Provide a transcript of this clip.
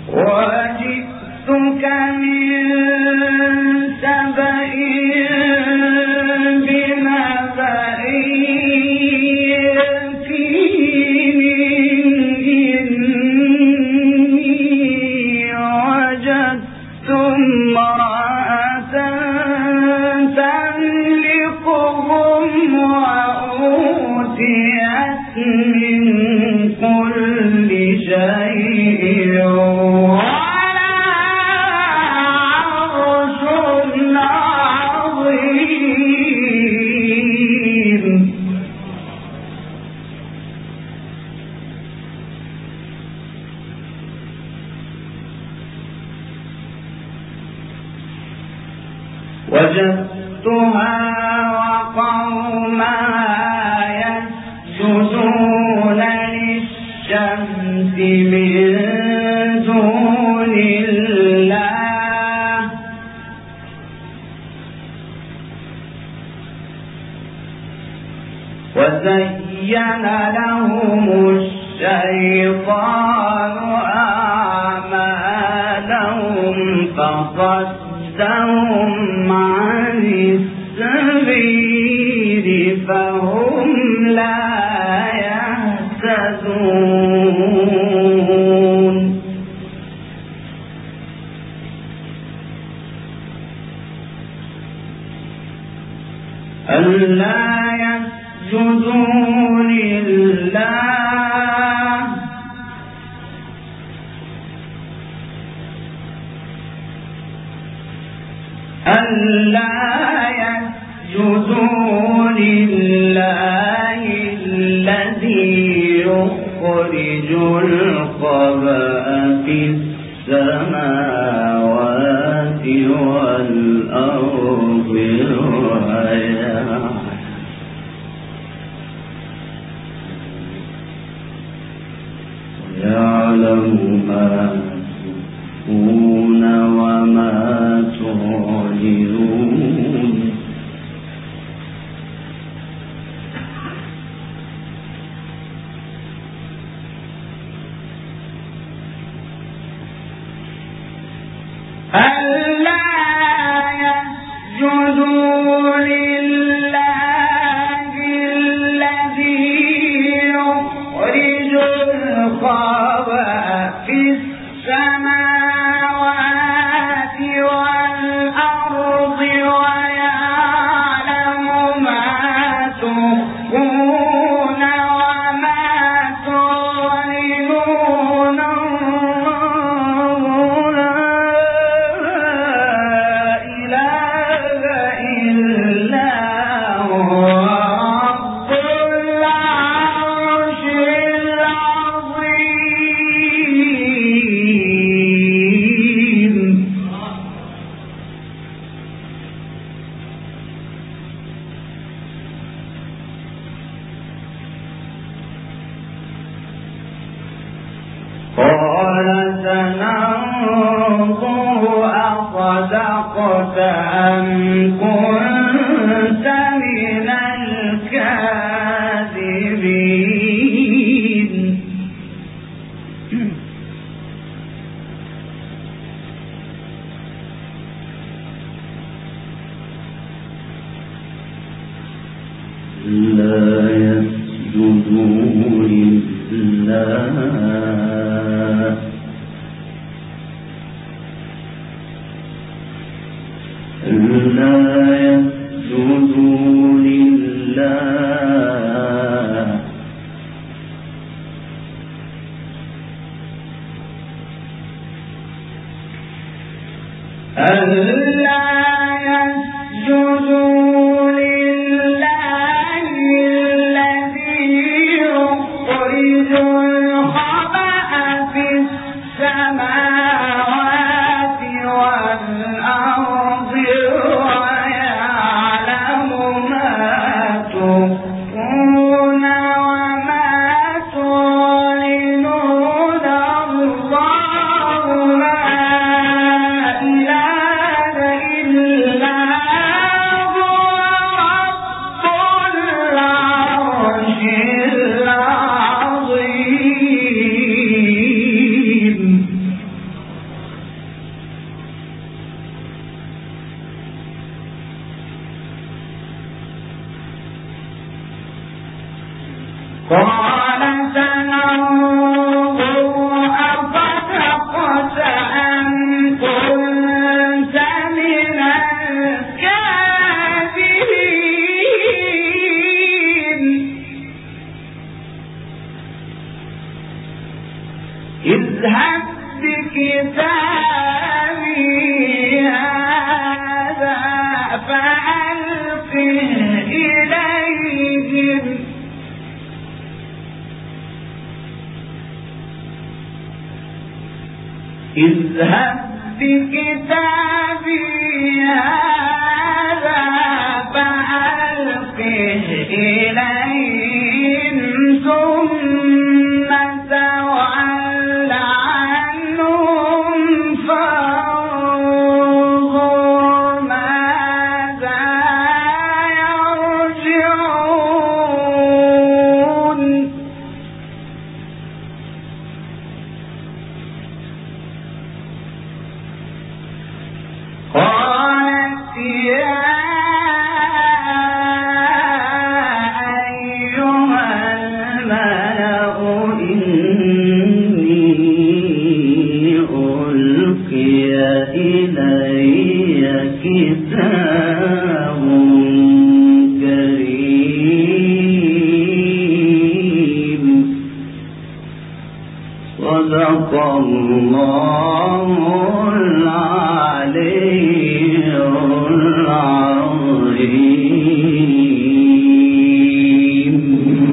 وجئتك من سبأ بنبأ يقين إني وجدت امرأة تملكهم وأوتيت من كل شيء وجدتها وقومها يسجدون للشمس من دون الله وزين لهم الشيطان أعمالهم فصدهم عن السبيل فهم لا يهتدون ألا يسجدوا لله الذي يخرج الخبأ في السماوات والأرض ويعلم ما تخفون وما تعلنون ألا يسجدوا لله الذي يخرج الخبأ في السماوات والأرض ويعلم ما تخفون وما تعلنون قال سننظر أصدقت أم كنت من الكاذبين لا يسجدوا لله ألا يسجدوا لله الذي يخرج الخبأ في السماوات والأرض ويعلم ما تخفون وما تعلنون الله لا إله إلا هو اذهب بكتابي هذا فألقه إليهم اذهب بكتابي هذا فألقه إليهم ثم تول عنهم فانظر ماذا يرجعون قالت يا أيها الملأ إني ألقي إلي كتاب كريم صدق الله العظيم.